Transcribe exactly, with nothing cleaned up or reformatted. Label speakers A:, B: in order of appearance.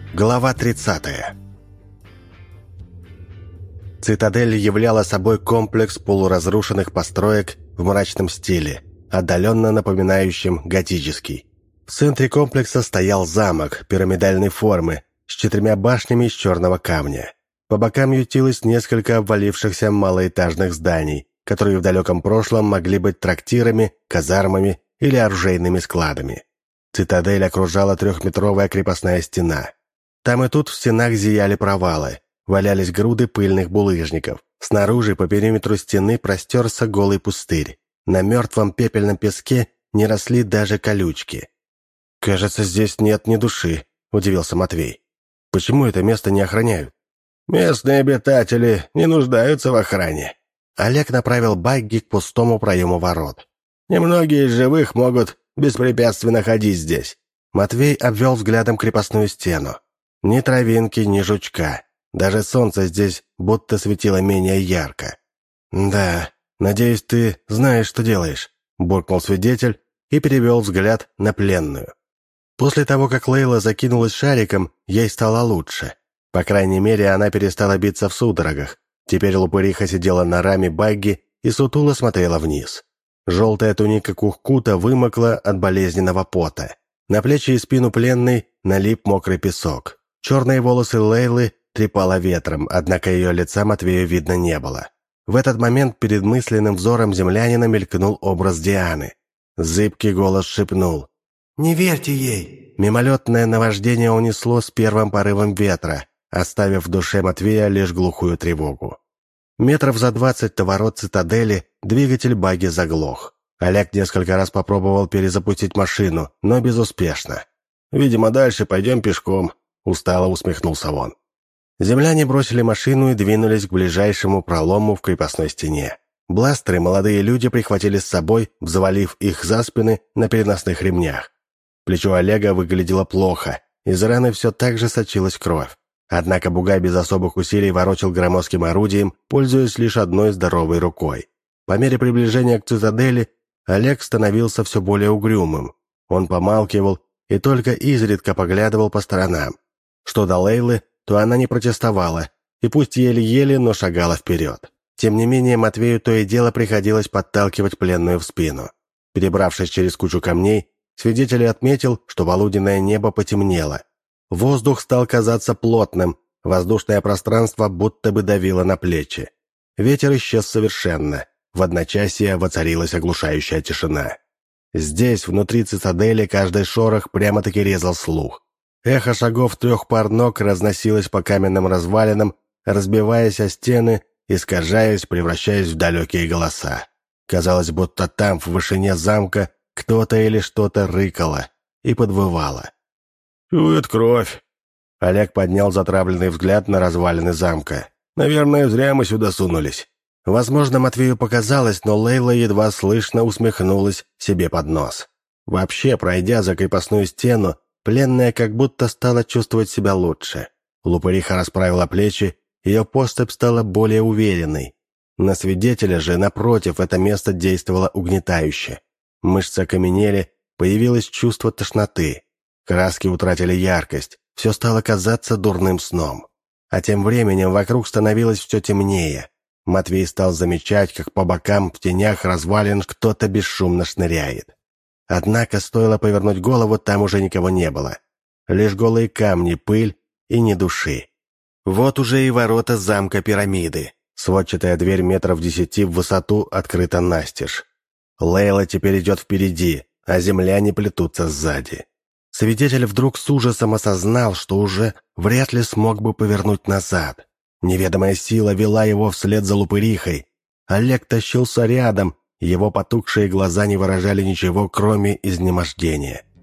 A: Глава тридцатая. Цитадель являла собой комплекс полуразрушенных построек в мрачном стиле, отдаленно напоминающем готический. В центре комплекса стоял замок пирамидальной формы с четырьмя башнями из черного камня. По бокам ютилось несколько обвалившихся малоэтажных зданий, которые в далеком прошлом могли быть трактирами, казармами или оружейными складами. Цитадель окружала трехметровая крепостная стена. Там и тут в стенах зияли провалы, валялись груды пыльных булыжников. Снаружи по периметру стены простерся голый пустырь. На мертвом пепельном песке не росли даже колючки. «Кажется, здесь нет ни души», — удивился Матвей. «Почему это место не охраняют?»
B: «Местные обитатели не нуждаются в охране».
A: Олег направил багги к пустому проему ворот.
B: «Немногие из живых могут беспрепятственно ходить здесь».
A: Матвей обвел взглядом крепостную стену. Ни травинки, ни жучка. Даже солнце здесь будто светило менее ярко. «Да, надеюсь, ты знаешь, что делаешь», — буркнул свидетель и перевел взгляд на пленную. После того, как Лейла закинулась шариком, ей стало лучше. По крайней мере, она перестала биться в судорогах. Теперь лупыриха сидела на раме багги и сутуло смотрела вниз. Желтая туника Кухкута вымокла от болезненного пота. На плечи и спину пленной налип мокрый песок. Черные волосы Лейлы трепало ветром, однако ее лица Матвею видно не было. В этот момент перед мысленным взором землянина мелькнул образ Дианы. Зыбкий голос шепнул: «Не верьте ей!» Мимолетное наваждение унесло с первым порывом ветра, оставив в душе Матвея лишь глухую тревогу. Метров за двадцать до ворот цитадели двигатель багги заглох. Олег несколько раз попробовал перезапустить машину, но безуспешно.
B: «Видимо, дальше пойдем пешком», — устало усмехнулся он.
A: Земляне бросили машину и двинулись к ближайшему пролому в крепостной стене. Бластеры молодые люди прихватили с собой, взвалив их за спины на переносных ремнях. Плечо Олега выглядело плохо, из раны все так же сочилась кровь. Однако Бугай без особых усилий ворочал громоздким орудием, пользуясь лишь одной здоровой рукой. По мере приближения к цитадели Олег становился все более угрюмым. Он помалкивал и только изредка поглядывал по сторонам. Что до Лейлы, то она не протестовала, и пусть еле-еле, но шагала вперед. Тем не менее, Матвею то и дело приходилось подталкивать пленную в спину. Перебравшись через кучу камней, свидетель отметил, что полуденное небо потемнело. Воздух стал казаться плотным, воздушное пространство будто бы давило на плечи. Ветер исчез совершенно, в одночасье воцарилась оглушающая тишина. Здесь, внутри цитадели, каждый шорох прямо-таки резал слух. Эхо шагов трех пар ног разносилось по каменным развалинам, разбиваясь о стены, искажаясь, превращаясь в далекие голоса. Казалось, будто там, в вышине замка, кто-то или что-то рыкало и подвывало.
B: «Чует кровь».
A: Олег поднял затравленный взгляд на развалины замка.
B: «Наверное, зря мы сюда сунулись».
A: Возможно, Матвею показалось, но Лейла едва слышно усмехнулась себе под нос. Вообще, пройдя за крепостную стену, пленная как будто стала чувствовать себя лучше. Лупыриха расправила плечи, ее поступь стала более уверенной. На свидетеля же, напротив, это место действовало угнетающе. Мышцы окаменели, появилось чувство тошноты. Краски утратили яркость, все стало казаться дурным сном. А тем временем вокруг становилось все темнее. Матвей стал замечать, как по бокам в тенях развалин кто-то бесшумно шныряет. Однако, стоило повернуть голову, там уже никого не было. Лишь голые камни, пыль и ни души. Вот уже и ворота замка пирамиды. Сводчатая дверь метров десяти в высоту открыта настежь. Лейла теперь идет впереди, а земляне плетутся сзади. Свидетель вдруг с ужасом осознал, что уже вряд ли смог бы повернуть назад. Неведомая сила вела его вслед за лупырихой. Олег тащился рядом, его потухшие глаза не выражали ничего, кроме изнемождения.